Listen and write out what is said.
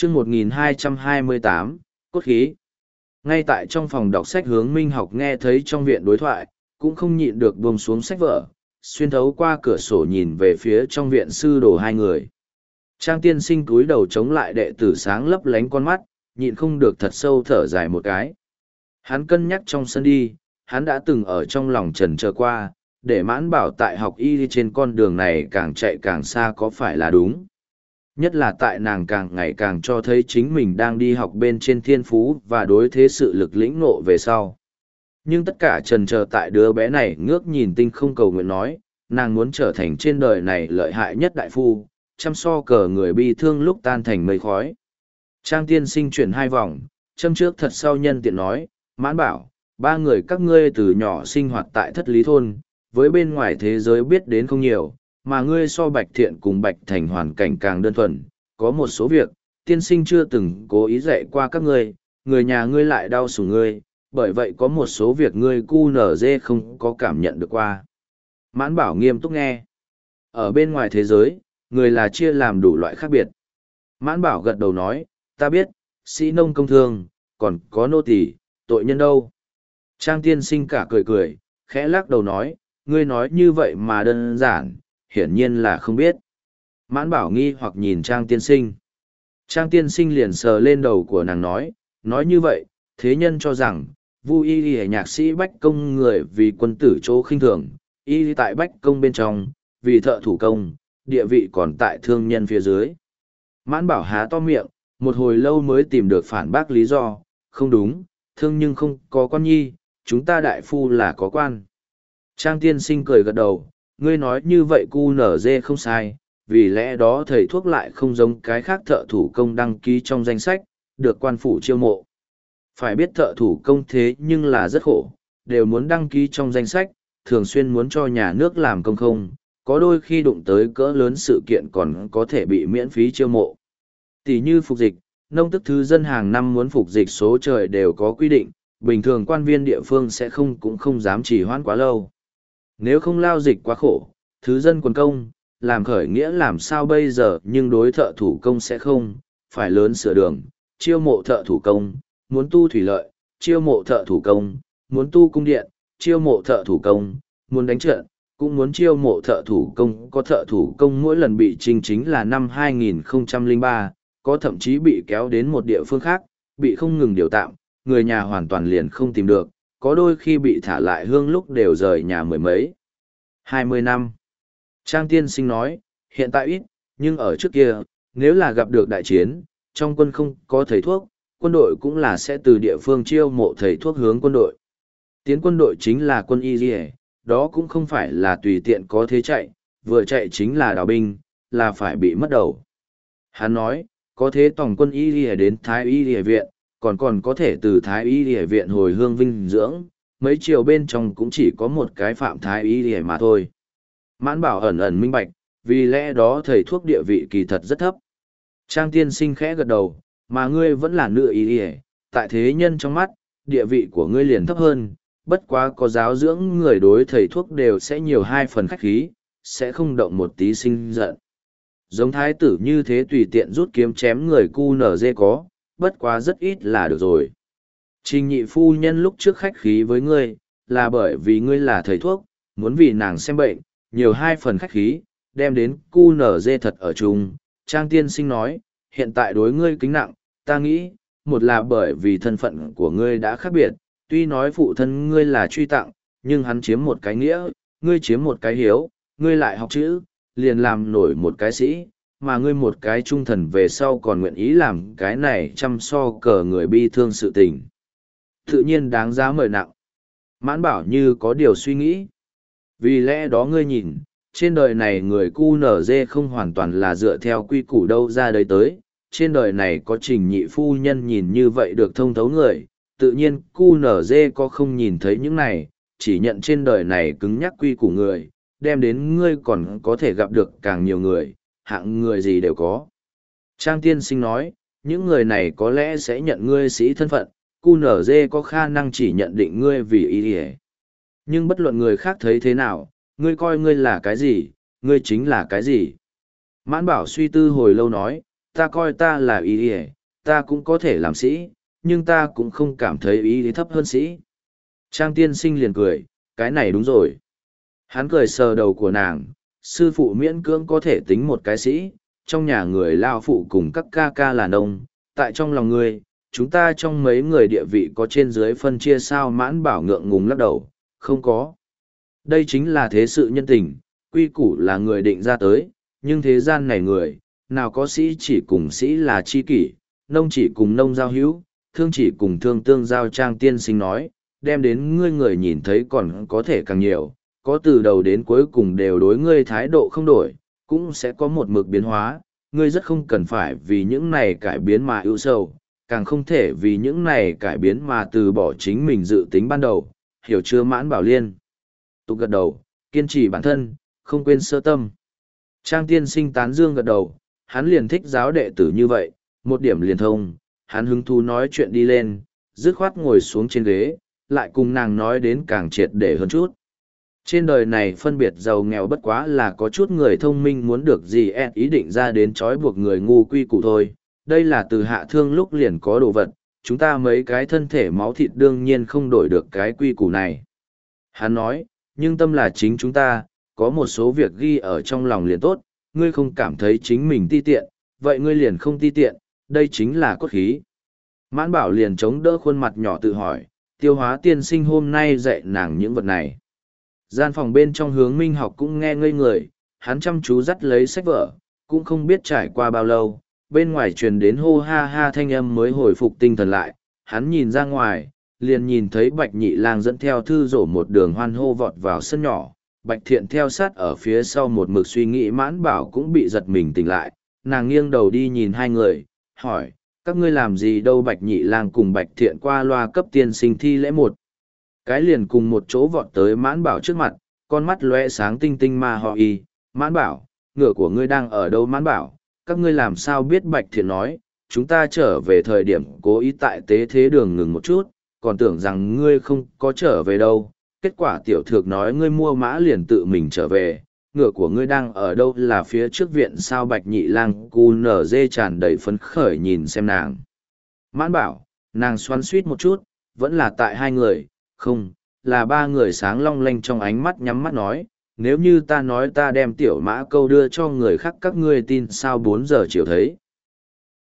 chương 1228, cốt khí. Ngay tại trong phòng đọc sách Hướng Minh học nghe thấy trong viện đối thoại, cũng không nhịn được buông xuống sách vở, xuyên thấu qua cửa sổ nhìn về phía trong viện sư đồ hai người. Trang tiên sinh cúi đầu chống lại đệ tử sáng lấp lánh con mắt, nhịn không được thật sâu thở dài một cái. Hắn cân nhắc trong sân đi, hắn đã từng ở trong lòng trần chờ qua, để Mãn Bảo tại học y trên con đường này càng chạy càng xa có phải là đúng. Nhất là tại nàng càng ngày càng cho thấy chính mình đang đi học bên trên thiên phú và đối thế sự lực lĩnh ngộ về sau. Nhưng tất cả trần chờ tại đứa bé này ngước nhìn tinh không cầu nguyện nói, nàng muốn trở thành trên đời này lợi hại nhất đại phu, chăm so cờ người bi thương lúc tan thành mây khói. Trang tiên sinh chuyển hai vòng, châm trước thật sau nhân tiện nói, Mãn Bảo, ba người các ngươi từ nhỏ sinh hoạt tại Thất Lý Thôn, với bên ngoài thế giới biết đến không nhiều, mà ngươi so Bạch Thiện cùng Bạch Thành hoàn cảnh càng đơn thuần, có một số việc, tiên sinh chưa từng cố ý dạy qua các ngươi, người nhà ngươi lại đau sủng ngươi, bởi vậy có một số việc ngươi cu nở dê không có cảm nhận được qua. Mãn Bảo nghiêm túc nghe. Ở bên ngoài thế giới, người là chia làm đủ loại khác biệt. Mãn Bảo gật đầu nói, ta biết, sĩ nông công thương, còn có nô tỳ, tội nhân đâu. Trang tiên sinh cả cười cười, khẽ lắc đầu nói, ngươi nói như vậy mà đơn giản, hiển nhiên là không biết. Mãn Bảo nghi hoặc nhìn Trang tiên sinh. Trang tiên sinh liền sờ lên đầu của nàng nói như vậy, thế nhân cho rằng, Vu y y nhạc sĩ Bách Công người vì quân tử chỗ khinh thường, y tại Bách Công bên trong, vì thợ thủ công, địa vị còn tại thương nhân phía dưới. Mãn Bảo há to miệng, một hồi lâu mới tìm được phản bác lý do, không đúng, thương nhưng không có quan nhi, chúng ta đại phu là có quan. Trang tiên sinh cười gật đầu, ngươi nói như vậy cu nở dê không sai, vì lẽ đó thầy thuốc lại không giống cái khác thợ thủ công đăng ký trong danh sách, được quan phủ chiêu mộ. Phải biết thợ thủ công thế nhưng là rất khổ, đều muốn đăng ký trong danh sách, thường xuyên muốn cho nhà nước làm công không, có đôi khi đụng tới cỡ lớn sự kiện còn có thể bị miễn phí chiêu mộ. Tỷ như phục dịch, nông tức thứ dân hàng năm muốn phục dịch số trời đều có quy định, bình thường quan viên địa phương sẽ cũng không dám trì hoãn quá lâu. Nếu không lao dịch quá khổ, thứ dân quần công, làm khởi nghĩa làm sao bây giờ nhưng đối thợ thủ công sẽ không, phải lớn sửa đường, chiêu mộ thợ thủ công, muốn tu thủy lợi, chiêu mộ thợ thủ công, muốn tu cung điện, chiêu mộ thợ thủ công, muốn đánh trận, cũng muốn chiêu mộ thợ thủ công. Có thợ thủ công mỗi lần bị chinh chính là năm 2003, có thậm chí bị kéo đến một địa phương khác, bị không ngừng điều tạm, người nhà hoàn toàn liền không tìm được, có đôi khi bị thả lại hương lúc đều rời nhà mười mấy. 20 năm. Trang tiên sinh nói, hiện tại ít, nhưng ở trước kia, nếu là gặp được đại chiến, trong quân không có thầy thuốc, quân đội cũng là sẽ từ địa phương chiêu mộ thầy thuốc hướng quân đội. Tiến quân đội chính là quân y liề, đó cũng không phải là tùy tiện có thế chạy, vừa chạy chính là đào binh, là phải bị mất đầu. Hắn nói, có thế tổng quân y liề đến Thái y liề viện, còn có thể từ Thái y liề viện hồi hương vinh dưỡng, mấy triều bên trong cũng chỉ có một cái Phạm Thái y liề mà thôi. Mãn Bảo ẩn ẩn minh bạch, vì lẽ đó thầy thuốc địa vị kỳ thật rất thấp. Trang tiên sinh khẽ gật đầu, mà ngươi vẫn là nữ y liề, tại thế nhân trong mắt, địa vị của ngươi liền thấp hơn, bất quá có giáo dưỡng người đối thầy thuốc đều sẽ nhiều hai phần khách khí, sẽ không động một tí sinh giận. Giống thái tử như thế tùy tiện rút kiếm chém người cu nở dê có, bất quá rất ít là được rồi. Trình nhị phu nhân lúc trước khách khí với ngươi, là bởi vì ngươi là thầy thuốc, muốn vì nàng xem bệnh, nhiều hai phần khách khí, đem đến cu nở dê thật ở chung. Trang tiên sinh nói, hiện tại đối ngươi kính nặng, ta nghĩ, một là bởi vì thân phận của ngươi đã khác biệt, tuy nói phụ thân ngươi là truy tặng, nhưng hắn chiếm một cái nghĩa, ngươi chiếm một cái hiếu, ngươi lại học chữ, liền làm nổi một cái sĩ, mà ngươi một cái trung thần về sau còn nguyện ý làm cái này chăm so cờ người bi thương sự tình. Tự nhiên đáng giá mời nặng. Mãn Bảo như có điều suy nghĩ. Vì lẽ đó ngươi nhìn, trên đời này người cu nở dê không hoàn toàn là dựa theo quy củ đâu ra đấy tới, trên đời này có trình nhị phu nhân nhìn như vậy được thông thấu người, tự nhiên cu nở dê có không nhìn thấy những này, chỉ nhận trên đời này cứng nhắc quy củ người, đem đến ngươi còn có thể gặp được càng nhiều người, hạng người gì đều có. Trang tiên sinh nói, những người này có lẽ sẽ nhận ngươi sĩ thân phận, cu nở dê có khả năng chỉ nhận định ngươi vì ý hề. Nhưng bất luận người khác thấy thế nào, ngươi coi ngươi là cái gì, ngươi chính là cái gì. Mãn Bảo suy tư hồi lâu nói, ta coi ta là y y, ta cũng có thể làm sĩ, nhưng ta cũng không cảm thấy y y thấp hơn sĩ. Trang tiên sinh liền cười, cái này đúng rồi. Hắn cười sờ đầu của nàng, sư phụ miễn cưỡng có thể tính một cái sĩ, trong nhà người lao phụ cùng các ca ca là nông, tại trong lòng ngươi, chúng ta trong mấy người địa vị có trên dưới phân chia sao. Mãn Bảo ngượng ngùng lắc đầu, không có. Đây chính là thế sự nhân tình, quy củ là người định ra tới, nhưng thế gian này người, nào có sĩ chỉ cùng sĩ là chi kỷ, nông chỉ cùng nông giao hữu, thương chỉ cùng thương tương giao. Trang tiên sinh nói, đem đến ngươi người nhìn thấy còn có thể càng nhiều, có từ đầu đến cuối cùng đều đối ngươi thái độ không đổi, cũng sẽ có một mực biến hóa, ngươi rất không cần phải vì những này cải biến mà ưu sầu, càng không thể vì những này cải biến mà từ bỏ chính mình dự tính ban đầu, hiểu chưa? Mãn Bảo liên tục gật đầu, kiên trì bản thân, không quên sơ tâm. Trang tiên sinh tán dương gật đầu, hắn liền thích giáo đệ tử như vậy, một điểm liền thông, hắn hứng thú nói chuyện đi lên, dứt khoát ngồi xuống trên ghế, lại cùng nàng nói đến càng triệt để hơn chút. Trên đời này phân biệt giàu nghèo bất quá là có chút người thông minh muốn được gì ý định ra đến trói buộc người ngu quy củ thôi, đây là từ hạ thương lúc liền có đồ vật, chúng ta mấy cái thân thể máu thịt đương nhiên không đổi được cái quy củ này. Hắn nói, nhưng tâm là chính chúng ta, có một số việc ghi ở trong lòng liền tốt, ngươi không cảm thấy chính mình ti tiện, vậy ngươi liền không ti tiện, đây chính là cốt khí. Mãn Bảo liền chống đỡ khuôn mặt nhỏ tự hỏi, Tiêu Hóa tiên sinh hôm nay dạy nàng những vật này. Gian phòng bên trong Hướng Minh Học cũng nghe ngây người, hắn chăm chú dắt lấy sách vở, cũng không biết trải qua bao lâu, bên ngoài truyền đến hô ha ha thanh âm mới hồi phục tinh thần lại, hắn nhìn ra ngoài, liền nhìn thấy Bạch Nhị Lang dẫn theo Thư Dỗ một đường hoan hô vọt vào sân nhỏ, Bạch Thiện theo sát ở phía sau một mực suy nghĩ. Mãn Bảo cũng bị giật mình tỉnh lại, nàng nghiêng đầu đi nhìn hai người, hỏi, các ngươi làm gì đâu? Bạch Nhị Lang cùng Bạch Thiện qua loa cấp tiên sinh thi lễ một cái liền cùng một chỗ vọt tới Mãn Bảo trước mặt, con mắt lóe sáng tinh tinh ma họ y. Mãn Bảo, ngựa của ngươi đang ở đâu? Mãn Bảo, các ngươi làm sao biết? Bạch Thiện nói, chúng ta trở về thời điểm cố ý tại tế thế đường ngừng một chút, còn tưởng rằng ngươi không có trở về đâu. Kết quả tiểu thược nói ngươi mua mã liền tự mình trở về, ngựa của ngươi đang ở đâu? Là phía trước viện sao? Bạch Nhị Lang cu nở dê tràn đầy phấn khởi nhìn xem nàng. Mãn Bảo, nàng xoắn suýt một chút, vẫn là tại hai người, không, là ba người. Sáng long lanh trong ánh mắt nhắm mắt nói, nếu như ta nói ta đem tiểu mã câu đưa cho người khác các ngươi tin sao? 4 giờ chiều thấy.